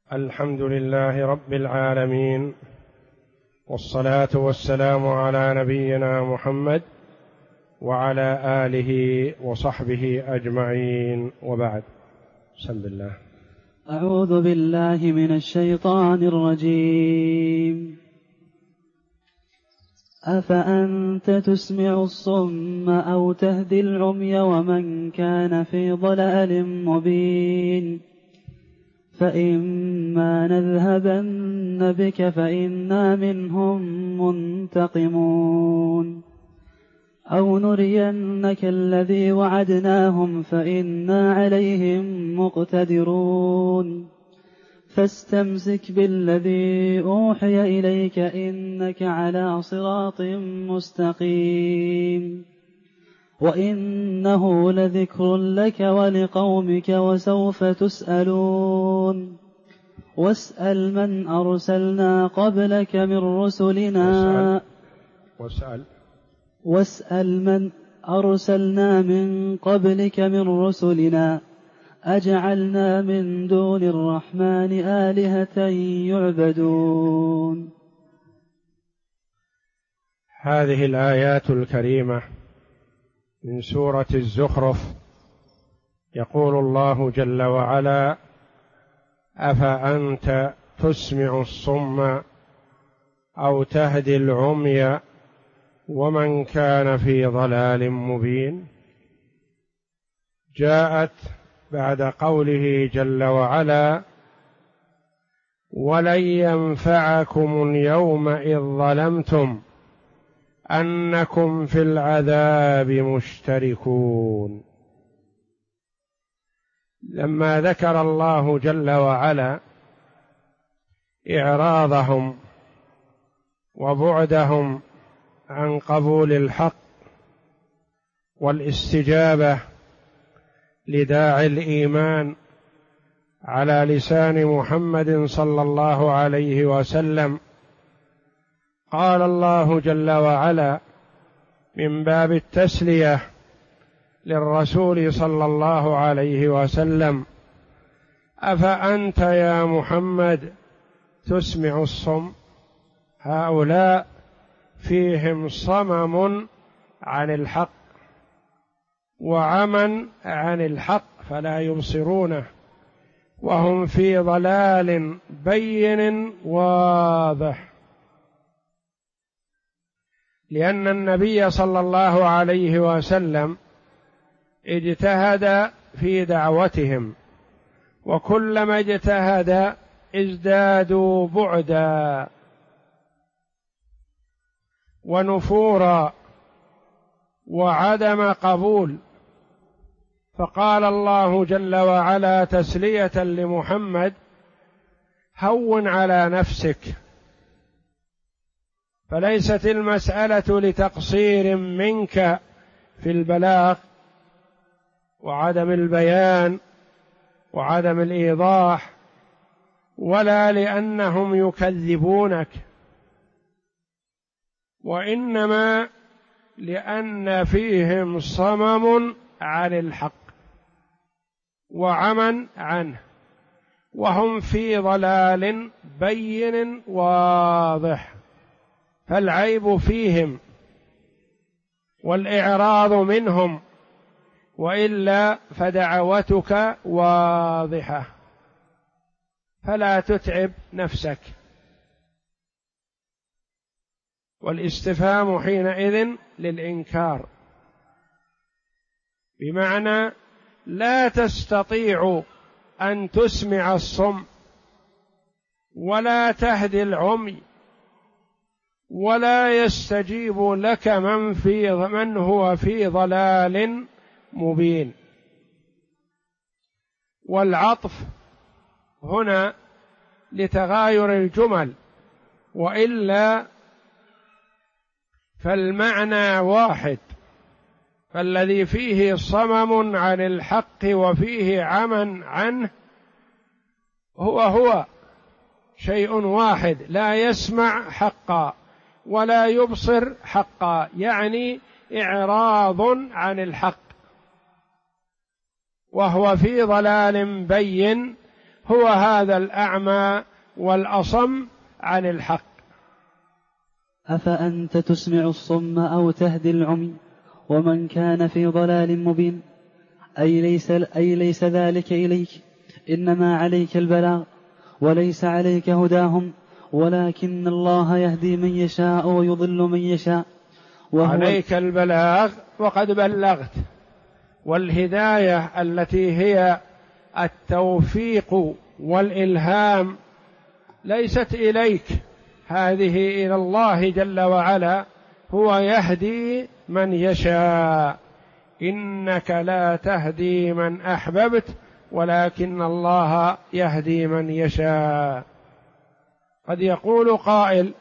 الحمد لله رب العالمين، والصلاة والسلام على نبينا محمد وعلى آله وصحبه أجمعين، وبعد. بسم الله. أعوذ بالله من الشيطان الرجيم. أفأنت تسمع الصم أو تهدي العمي ومن كان في ضلال مبين. فإما نذهبن بك فإنا منهم منتقمون أو نرينك الذي وعدناهم فإنا عليهم مقتدرون. فاستمسك بالذي أوحي إليك إنك على صراط مستقيم وإنه لذكر لك ولقومك وسوف تسألون. واسأل من أرسلنا قبلك من رسلنا واسأل من أرسلنا من قبلك من رسلنا أجعلنا من دون الرحمن آلهة يعبدون. هذه الآيات الكريمة من سورة الزخرف يقول الله جل وعلا: أفأنت تسمع الصم أو تهدي العمي ومن كان في ضلال مبين. جاءت بعد قوله جل وعلا: ولن ينفعكم اليوم إذ ظلمتم أنكم في العذاب مشتركون. لما ذكر الله جل وعلا إعراضهم وبعدهم عن قبول الحق والاستجابة لداعي الإيمان على لسان محمد صلى الله عليه وسلم، قال الله جل وعلا من باب التسلية للرسول صلى الله عليه وسلم: أفأنت يا محمد تسمع الصم. هؤلاء فيهم صمم عن الحق وعمى عن الحق فلا يبصرونه، وهم في ضلال بين واضح، لأن النبي صلى الله عليه وسلم اجتهد في دعوتهم، وكلما اجتهد ازدادوا بعدا ونفورا وعدم قبول. فقال الله جل وعلا تسلية لمحمد: هون على نفسك، فليست المسألة لتقصير منك في البلاغ وعدم البيان وعدم الإيضاح، ولا لأنهم يكذبونك، وإنما لأن فيهم صمم عن الحق وعمى عنه، وهم في ضلال بين واضح، فالعيب فيهم والإعراض منهم، وإلا فدعوتك واضحة، فلا تتعب نفسك. والاستفهام حينئذ للإنكار، بمعنى لا تستطيع أن تسمع الصم ولا تهدي العمي ولا يستجيب لك من هو في ضلال مبين. والعطف هنا لتغاير الجمل، وإلا فالمعنى واحد، فالذي فيه صمم عن الحق وفيه عمى عنه هو شيء واحد، لا يسمع حقا ولا يبصر حقا، يعني إعراض عن الحق، وهو في ضلال بين هو هذا الأعمى والأصم عن الحق. أفأنت تسمع الصم أو تهدي العمي ومن كان في ضلال مبين. أي ليس ذلك إليك، إنما عليك البلاغ وليس عليك هداهم، ولكن الله يهدي من يشاء ويضل من يشاء. عليك البلاغ وقد بلغت، والهداية التي هي التوفيق والإلهام ليست إليك، هذه إلى الله جل وعلا، هو يهدي من يشاء. إنك لا تهدي من أحببت ولكن الله يهدي من يشاء. قد يقول قائل: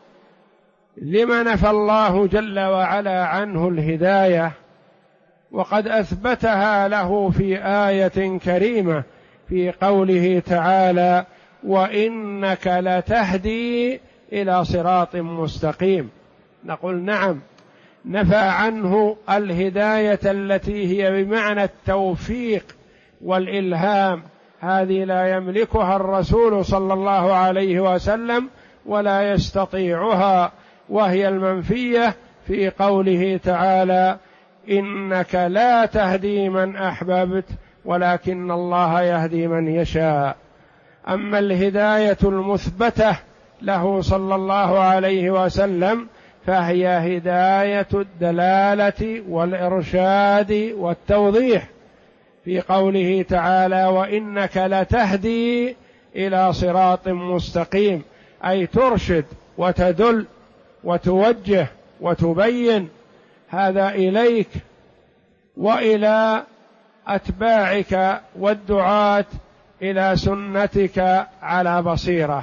لم نفى الله جل وعلا عنه الهداية وقد أثبتها له في آية كريمة في قوله تعالى: وإنك لتهدي إلى صراط مستقيم؟ نقول نعم، نفى عنه الهداية التي هي بمعنى التوفيق والإلهام، هذه لا يملكها الرسول صلى الله عليه وسلم ولا يستطيعها، وهي المنفية في قوله تعالى: إنك لا تهدي من أحببت ولكن الله يهدي من يشاء. أما الهداية المثبتة له صلى الله عليه وسلم فهي هداية الدلالة والإرشاد والتوضيح، في قوله تعالى: وإنك لتهدي إلى صراط مستقيم، أي ترشد وتدل وتوجه وتبين، هذا إليك وإلى أتباعك والدعاة إلى سنتك على بصيرة.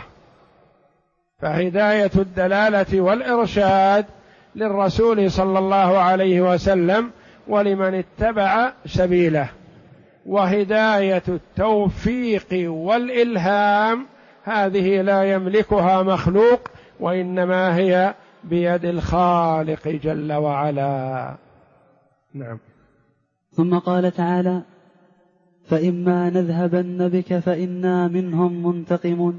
فهداية الدلالة والإرشاد للرسول صلى الله عليه وسلم ولمن اتبع سبيله، وهداية التوفيق والإلهام هذه لا يملكها مخلوق، وإنما هي بيد الخالق جل وعلا. نعم. ثم قال تعالى: فإما نذهبن بك فإنا منهم منتقمون.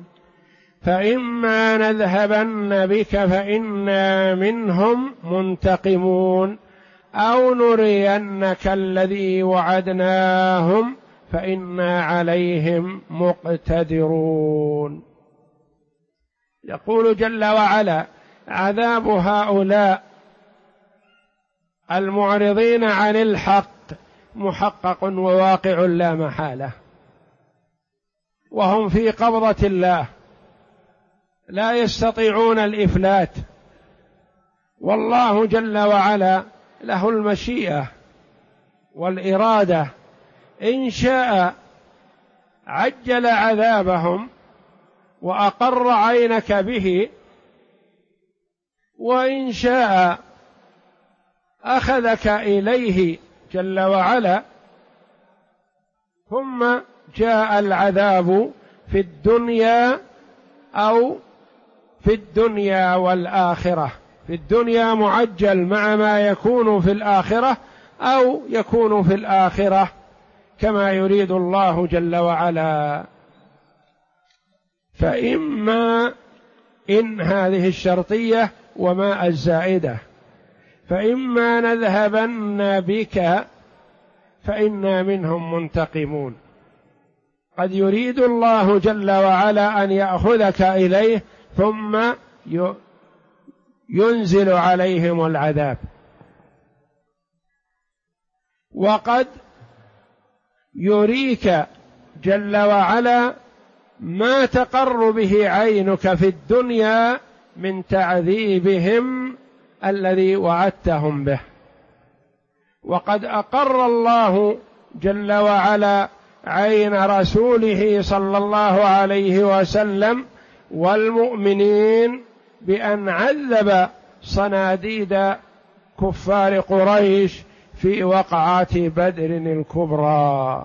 فإما نذهبن بك فإنا منهم منتقمون، أو نرينك الذي وعدناهم فإنا عليهم مقتدرون. يقول جل وعلا: عذاب هؤلاء المعرضين عن الحق محقق وواقع لا محالة، وهم في قبضة الله لا يستطيعون الإفلات، والله جل وعلا له المشيئة والإرادة، إن شاء عجل عذابهم وأقر عينك به، وإن شاء أخذك إليه جل وعلا، ثم جاء العذاب في الدنيا أو في الدنيا والآخرة. في الدنيا معجل مع ما يكون في الآخرة، أو يكون في الآخرة كما يريد الله جل وعلا. فإما إن هذه الشرطية وما الزائدة، فإما نذهبن بك فإنا منهم منتقمون. قد يريد الله جل وعلا أن يأخذك إليه ثم ينزل عليهم العذاب، وقد يريك جل وعلا ما تقر به عينك في الدنيا من تعذيبهم الذي وعدتهم به. وقد أقر الله جل وعلا عين رسوله صلى الله عليه وسلم والمؤمنين بأن عذب صناديد كفار قريش في وقعة بدر الكبرى،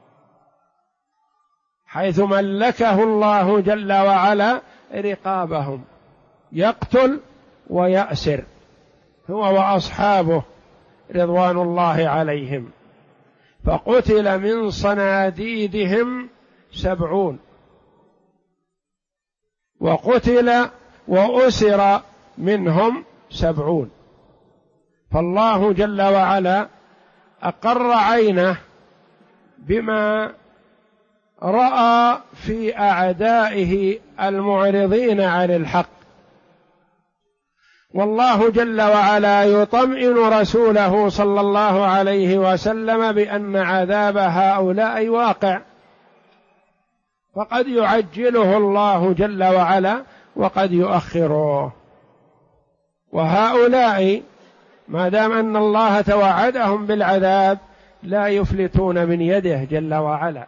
حيث ملكه الله جل وعلا رقابهم، يقتل ويأسر هو وأصحابه رضوان الله عليهم. فقتل من صناديدهم 70 وقتل وأسر منهم 70. فالله جل وعلا أقر عينه بما رأى في أعدائه المعرضين عن الحق، والله جل وعلا يطمئن رسوله صلى الله عليه وسلم بأن عذاب هؤلاء واقع، فقد يعجله الله جل وعلا وقد يؤخره. وهؤلاء ما دام أن الله توعدهم بالعذاب لا يفلتون من يده جل وعلا،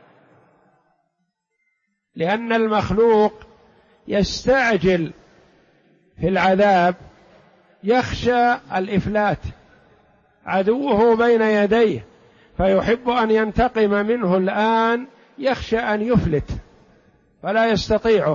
لأن المخلوق يستعجل في العذاب، يخشى الإفلات، عدوه بين يديه فيحب أن ينتقم منه الآن، يخشى أن يفلت فلا يستطيعه،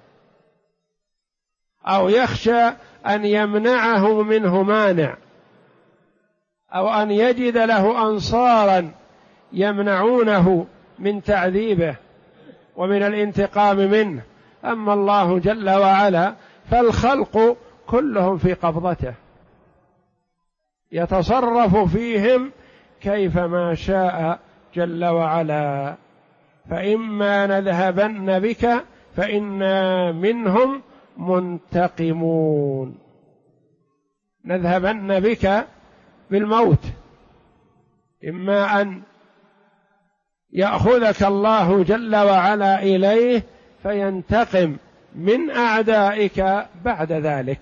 أو يخشى أن يمنعه منه مانع، أو أن يجد له أنصارا يمنعونه من تعذيبه ومن الانتقام منه. أما الله جل وعلا فالخلق كلهم في قبضته، يتصرف فيهم كيفما شاء جل وعلا. فإما نذهبن بك فإنا منهم منتقمون. نذهبن بك بالموت، إما أن يأخذك الله جل وعلا إليه فينتقم من أعدائك بعد ذلك،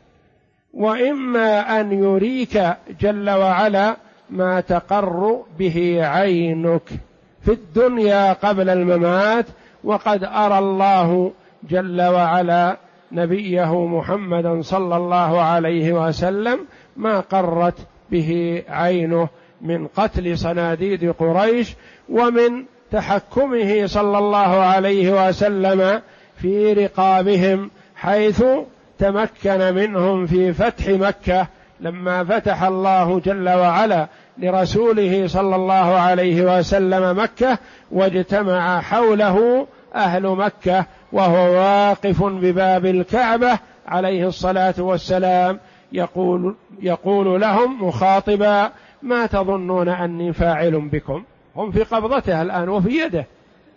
وإما أن يريك جل وعلا ما تقر به عينك في الدنيا قبل الممات. وقد أرى الله جل وعلا نبيه محمدا صلى الله عليه وسلم ما قرت به عينه من قتل صناديد قريش، ومن تحكمه صلى الله عليه وسلم في رقابهم، حيث تمكن منهم في فتح مكة لما فتح الله جل وعلا لرسوله صلى الله عليه وسلم مكة، واجتمع حوله أهل مكة وهو واقف بباب الكعبة عليه الصلاة والسلام يقول لهم مخاطبا: ما تظنون أني فاعل بكم؟ هم في قبضته الآن وفي يده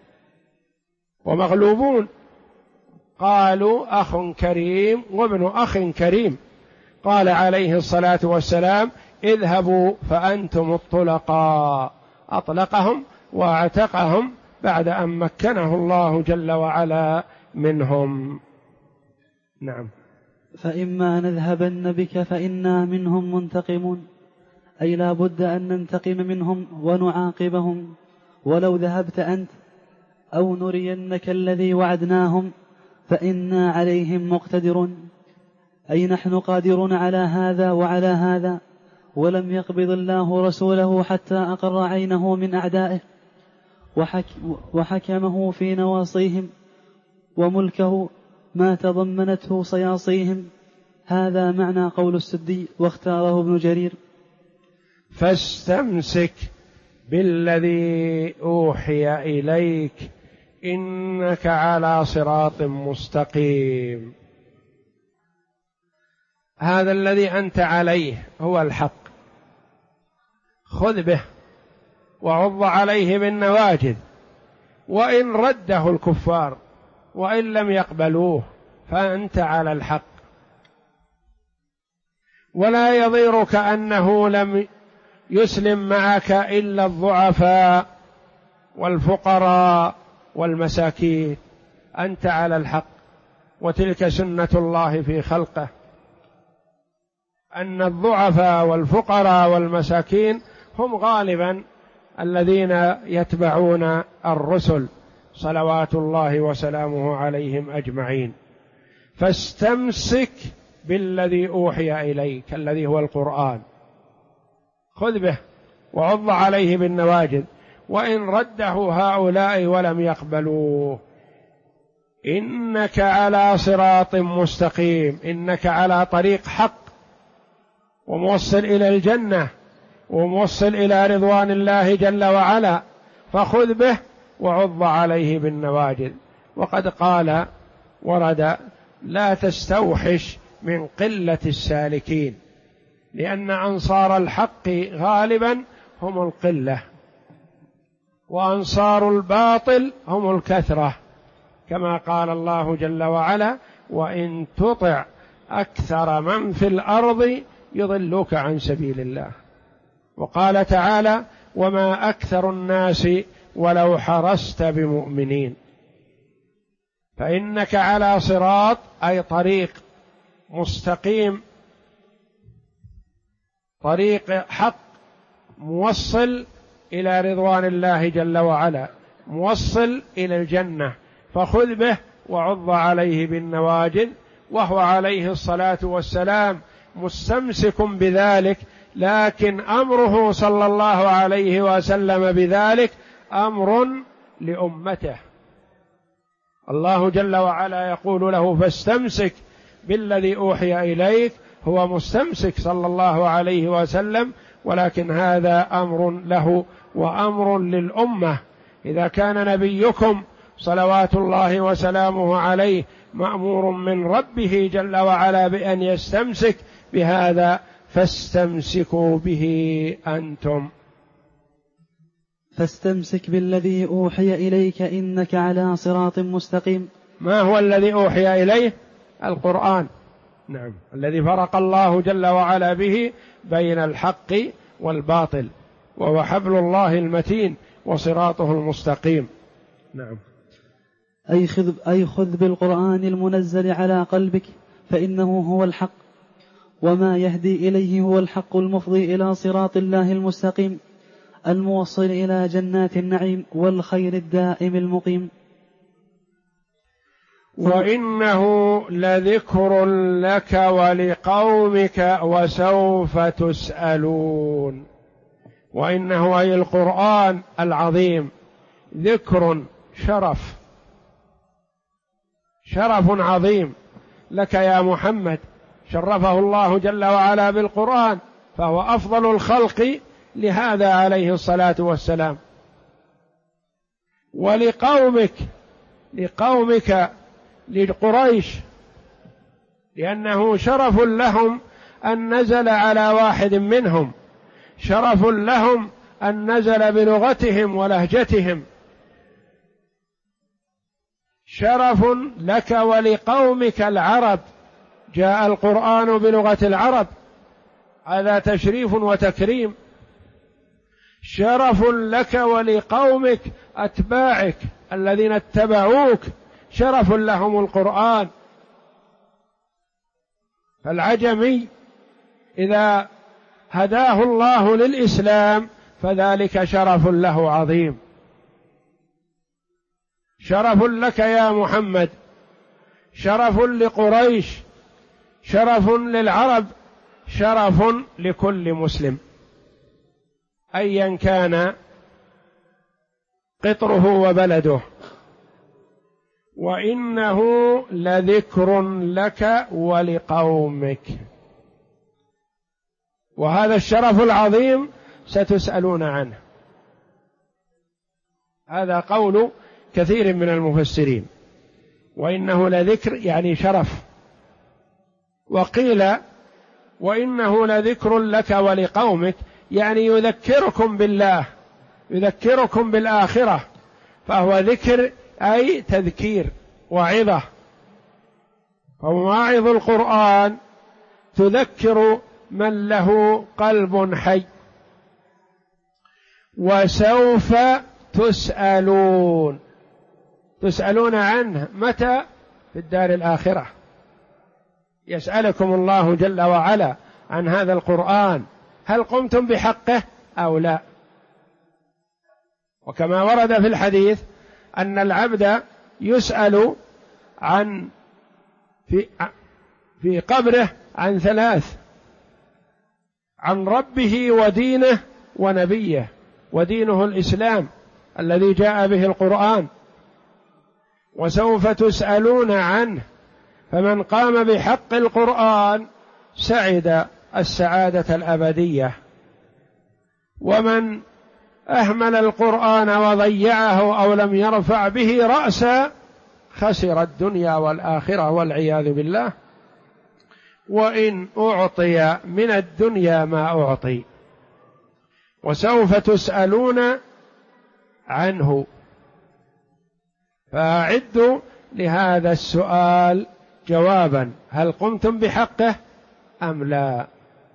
ومغلوبون. قالوا: أخ كريم وابن أخ كريم. قال عليه الصلاة والسلام: اذهبوا فأنتم الطلقاء. أطلقهم واعتقهم بعد أن مكنه الله جل وعلا منهم. نعم. فإما نذهبن بك فإنا منهم منتقمون، أي لا بد أن ننتقم منهم ونعاقبهم، ولو ذهبت أنت أو نرينك الذي وعدناهم فإنا عليهم مقتدرون، أي نحن قادرون على هذا وعلى هذا. ولم يقبض الله رسوله حتى أقر عينه من أعدائه وحكمه في نواصيهم وملكه ما تضمنته صياصيهم. هذا معنى قول السدي، واختاره ابن جرير: فاستمسك بالذي أوحي إليك إنك على صراط مستقيم. هذا الذي أنت عليه هو الحق، خذ به وعض عليه بالنواجذ، وإن رده الكفار وإن لم يقبلوه فأنت على الحق. ولا يضيرك أنه لم يسلم معك إلا الضعفاء والفقراء والمساكين، أنت على الحق. وتلك سنة الله في خلقه، أن الضعفاء والفقراء والمساكين هم غالبا الذين يتبعون الرسل صلوات الله وسلامه عليهم أجمعين. فاستمسك بالذي أوحي إليك الذي هو القرآن، خذ به وعض عليه بالنواجذ، وإن رده هؤلاء ولم يقبلوه. إنك على صراط مستقيم، إنك على طريق حق وموصل إلى الجنة وموصل إلى رضوان الله جل وعلا، فخذ به وعض عليه بالنواجذ. وقد قال ورد لا تستوحش من قلة السالكين، لأن أنصار الحق غالبا هم القلة، وأنصار الباطل هم الكثرة، كما قال الله جل وعلا: وإن تطع أكثر من في الأرض يضلوك عن سبيل الله. وقال تعالى: وما أكثر الناس ولو حرصت بمؤمنين. فإنك على صراط، أي طريق مستقيم، طريق حق موصل إلى رضوان الله جل وعلا، موصل إلى الجنة، فخذ به وعض عليه بالنواجذ. وهو عليه الصلاة والسلام مستمسك بذلك، لكن أمره صلى الله عليه وسلم بذلك أمر لأمته. الله جل وعلا يقول له: فاستمسك بالذي أوحي إليك. هو مستمسك صلى الله عليه وسلم، ولكن هذا أمر له وأمر للأمة. إذا كان نبيكم صلوات الله وسلامه عليه مأمور من ربه جل وعلا بأن يستمسك بهذا، فاستمسكوا به أنتم. فاستمسك بالذي أوحي إليك إنك على صراط مستقيم. ما هو الذي أوحي إليه؟ القرآن، نعم، الذي فرق الله جل وعلا به بين الحق والباطل، وهو حبل الله المتين وصراطه المستقيم. نعم. أي خذ بالقرآن المنزل على قلبك، فإنه هو الحق، وما يهدي إليه هو الحق المفضي إلى صراط الله المستقيم الموصل إلى جنات النعيم والخير الدائم المقيم. وإنه لذكر لك ولقومك وسوف تسألون. وإنه أي القرآن العظيم ذكر، شرف عظيم لك يا محمد، شرفه الله جل وعلا بالقرآن، فهو أفضل الخلق لهذا عليه الصلاة والسلام. ولقومك، لقومك لقريش، لأنه شرف لهم أن نزل على واحد منهم، شرف لهم أن نزل بلغتهم ولهجتهم، شرف لك ولقومك العرب، جاء القرآن بلغة العرب، هذا تشريف وتكريم. شرف لك ولقومك أتباعك الذين اتبعوك، شرف لهم القرآن. فالعجمي إذا هداه الله للإسلام فذلك شرف له عظيم. شرف لك يا محمد، شرف لقريش، شرف للعرب، شرف لكل مسلم أيا كان قطره وبلده. وإنه لذكر لك ولقومك، وهذا الشرف العظيم ستسألون عنه. هذا قول كثير من المفسرين، وإنه لذكر يعني شرف. وقيل وإنه لذكر لك ولقومك يعني يذكركم بالله، يذكركم بالآخرة، فهو ذكر أي تذكير وعظة. فمواعظ القرآن تذكر من له قلب حي. وسوف تسألون، تسألون عنه متى؟ في الدار الآخرة. يسألكم الله جل وعلا عن هذا القرآن، هل قمتم بحقه أو لا؟ وكما ورد في الحديث أن العبد يسأل عن في قبره عن ثلاث: عن ربه ودينه ونبيه، ودينه الإسلام الذي جاء به القرآن. وسوف تسألون عنه، فمن قام بحق القرآن سعد السعادة الأبدية، ومن أهمل القرآن وضيعه أو لم يرفع به رأسا خسر الدنيا والآخرة والعياذ بالله. وإن أعطي من الدنيا ما أعطي وسوف تسألون عنه، فأعدوا لهذا السؤال جوابا: هل قمتم بحقه أم لا؟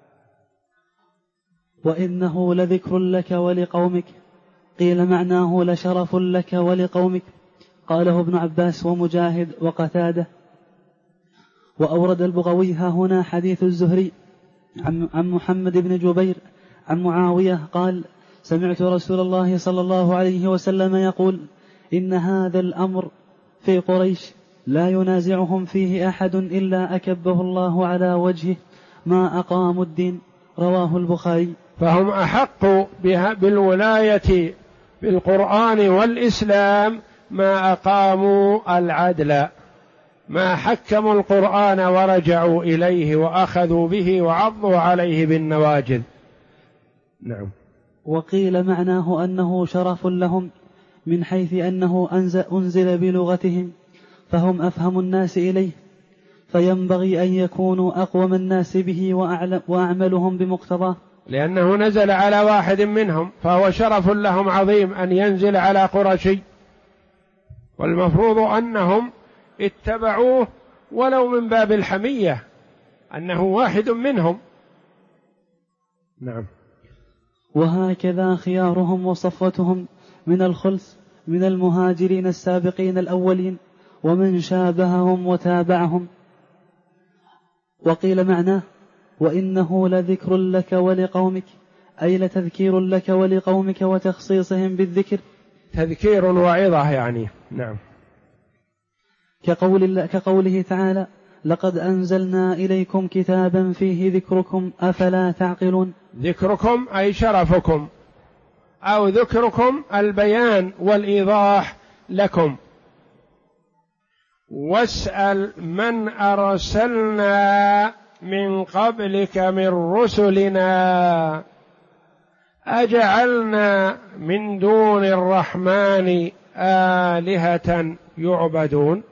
وإنه لذكر لك ولقومك، قيل معناه لشرف لك ولقومك، قاله ابن عباس ومجاهد وقتاده. وأورد البغوي ها هنا حديث الزهري عن محمد بن جبير عن معاوية قال: سمعت رسول الله صلى الله عليه وسلم يقول: إن هذا الأمر في قريش لا ينازعهم فيه أحد إلا أكبه الله على وجهه ما أقاموا الدين. رواه البخاري. فهم أحق بالولاية بالقرآن والإسلام ما أقاموا العدل، ما حكموا القرآن ورجعوا إليه وأخذوا به وعضوا عليه بالنواجذ. نعم. وقيل معناه أنه شرف لهم من حيث أنه أنزل بلغتهم فهم أفهم الناس إليه، فينبغي أن يكونوا أقوم الناس به وأعملهم بمقتضاه، لأنه نزل على واحد منهم، فهو شرف لهم عظيم أن ينزل على قرشي، والمفروض أنهم اتبعوه ولو من باب الحمية أنه واحد منهم. نعم. وهكذا خيارهم وصفوتهم من الخلف من المهاجرين السابقين الأولين ومن شابههم وتابعهم. وقيل معناه: وإنه لذكر لك ولقومك، أي لتذكير لك ولقومك وتخصيصهم بالذكر، تذكير وعظة يعني. نعم. كقوله تعالى: لقد أنزلنا إليكم كتابا فيه ذكركم أفلا تعقلون. ذكركم أي شرفكم، أو ذكركم البيان والإيضاح لكم. واسأل من أرسلنا من قبلك من رسلنا أجعلنا من دون الرحمن آلهة يعبدون.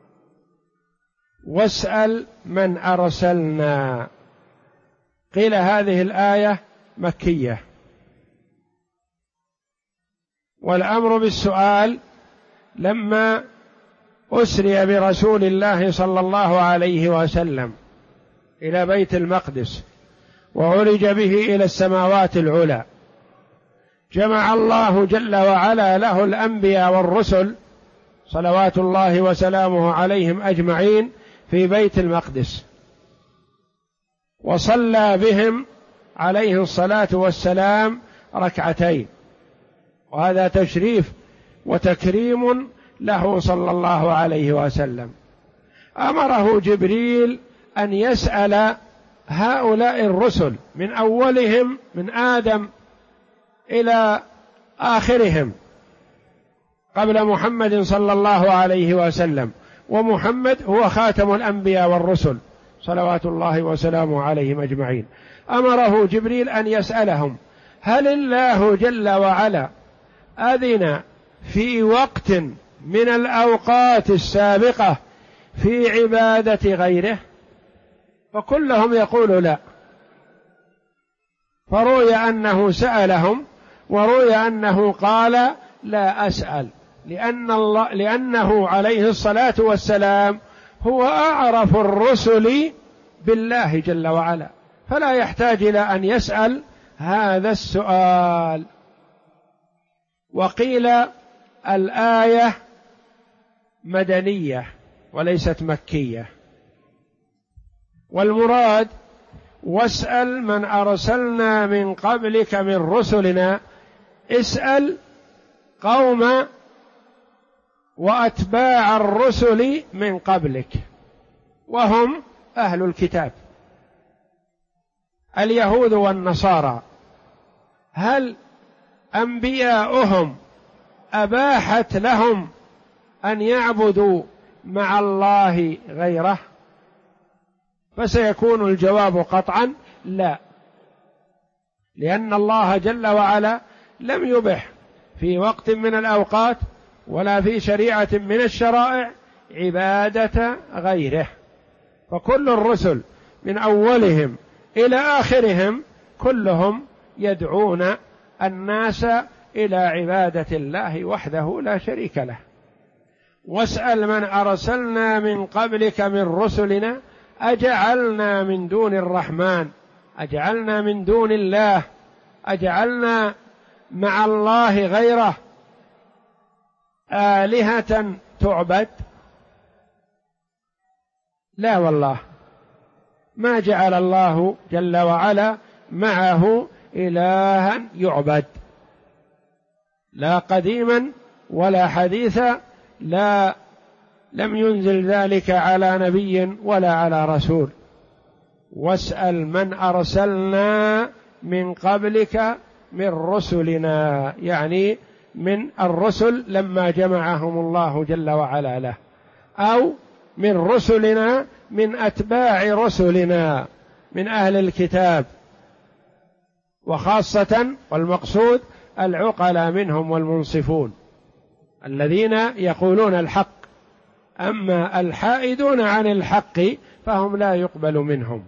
واسأل من أرسلنا. قيل هذه الآية مكية، والأمر بالسؤال لما أسري برسول الله صلى الله عليه وسلم إلى بيت المقدس وعرج به إلى السماوات العلى، جمع الله جل وعلا له الأنبياء والرسل صلوات الله وسلامه عليهم أجمعين في بيت المقدس، وصلى بهم عليه الصلاة والسلام ركعتين، وهذا تشريف وتكريم له صلى الله عليه وسلم. أمره جبريل أن يسأل هؤلاء الرسل من أولهم من آدم إلى آخرهم قبل محمد صلى الله عليه وسلم، ومحمد هو خاتم الأنبياء والرسل صلوات الله وسلامه عليهم أجمعين. أمره جبريل أن يسألهم: هل الله جل وعلا أذن في وقت من الأوقات السابقة في عبادة غيره؟ فكلهم يقول لا. فروي أنه سألهم، وروي أنه قال: لا أسأل، لأنه عليه الصلاة والسلام هو أعرف الرسل بالله جل وعلا، فلا يحتاج إلى أن يسأل هذا السؤال. وقيل الآية مدنية وليست مكية، والمراد: واسأل من أرسلنا من قبلك من رسلنا، اسأل قوم وأتباع الرسل من قبلك، وهم أهل الكتاب اليهود والنصارى، هل أنبياؤهم أباحت لهم أن يعبدوا مع الله غيره؟ فسيكون الجواب قطعا لا، لأن الله جل وعلا لم يبح في وقت من الأوقات ولا في شريعة من الشرائع عبادة غيره. فكل الرسل من أولهم إلى آخرهم كلهم يدعون الناس إلى عبادة الله وحده لا شريك له. واسأل من أرسلنا من قبلك من رسلنا أجعلنا من دون الرحمن، أجعلنا من دون الله، أجعلنا مع الله غيره آلهة تعبد؟ لا والله، ما جعل الله جل وعلا معه إلها يعبد، لا قديما ولا حديثا، لا لم ينزل ذلك على نبي ولا على رسول. واسأل من أرسلنا من قبلك من رسلنا، يعني من الرسل لما جمعهم الله جل وعلا له، أو من رسلنا من أتباع رسلنا من أهل الكتاب، وخاصة والمقصود العقلاء منهم والمنصفون الذين يقولون الحق، أما الحائدون عن الحق فهم لا يقبل منهم.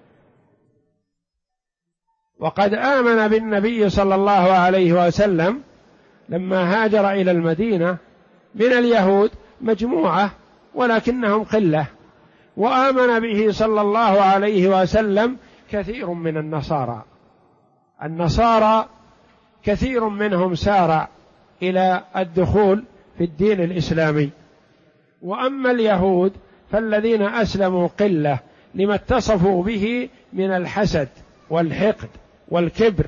وقد آمن بالنبي صلى الله عليه وسلم لما هاجر إلى المدينة من اليهود مجموعة ولكنهم قلة، وآمن به صلى الله عليه وسلم كثير من النصارى. النصارى كثير منهم سارع إلى الدخول في الدين الإسلامي، وأما اليهود فالذين أسلموا قلة لما اتصفوا به من الحسد والحقد والكبر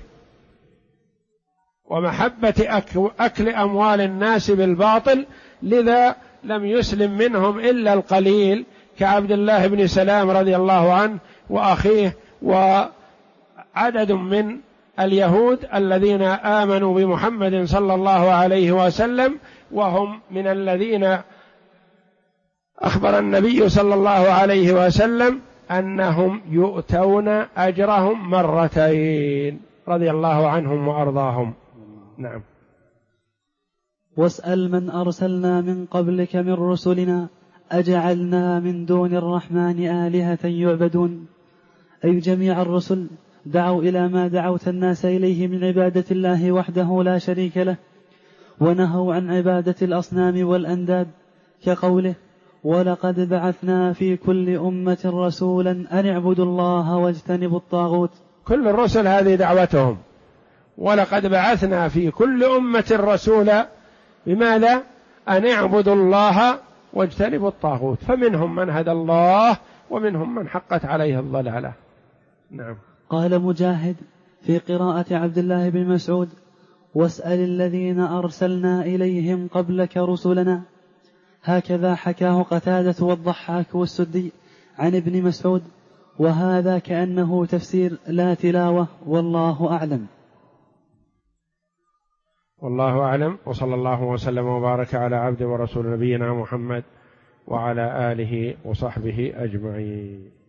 ومحبة أكل أموال الناس بالباطل، لذا لم يسلم منهم إلا القليل كعبد الله بن سلام رضي الله عنه وأخيه، وعدد من اليهود الذين آمنوا بمحمد صلى الله عليه وسلم، وهم من الذين أخبر النبي صلى الله عليه وسلم أنهم يؤتون أجرهم مرتين رضي الله عنهم وأرضاهم. نعم. واسأل من أرسلنا من قبلك من رسلنا أجعلنا من دون الرحمن آلهة يعبدون، أي جميع الرسل دعوا إلى ما دعوت الناس إليه من عبادة الله وحده لا شريك له، ونهوا عن عبادة الأصنام والأنداد، كقوله ولقد بعثنا في كل أمة رسولا أن اعبدوا الله واجتنبوا الطاغوت. كل الرسل هذه دعوتهم، ولقد بعثنا في كل أمة رسولا، بماذا؟ أن اعبدوا الله واجتنبوا الطاغوت، فمنهم من هدى الله ومنهم من حقت عليه الضلالة. نعم. قال مجاهد في قراءة عبد الله بن مسعود واسأل الذين أرسلنا إليهم قبلك رسلنا، هكذا حكاه قتادة والضحاك والسدي عن ابن مسعود، وهذا كأنه تفسير لا تلاوة، والله أعلم. والله أعلم، وصلى الله وسلم وبارك على عبد ورسول نبينا محمد وعلى آله وصحبه أجمعين.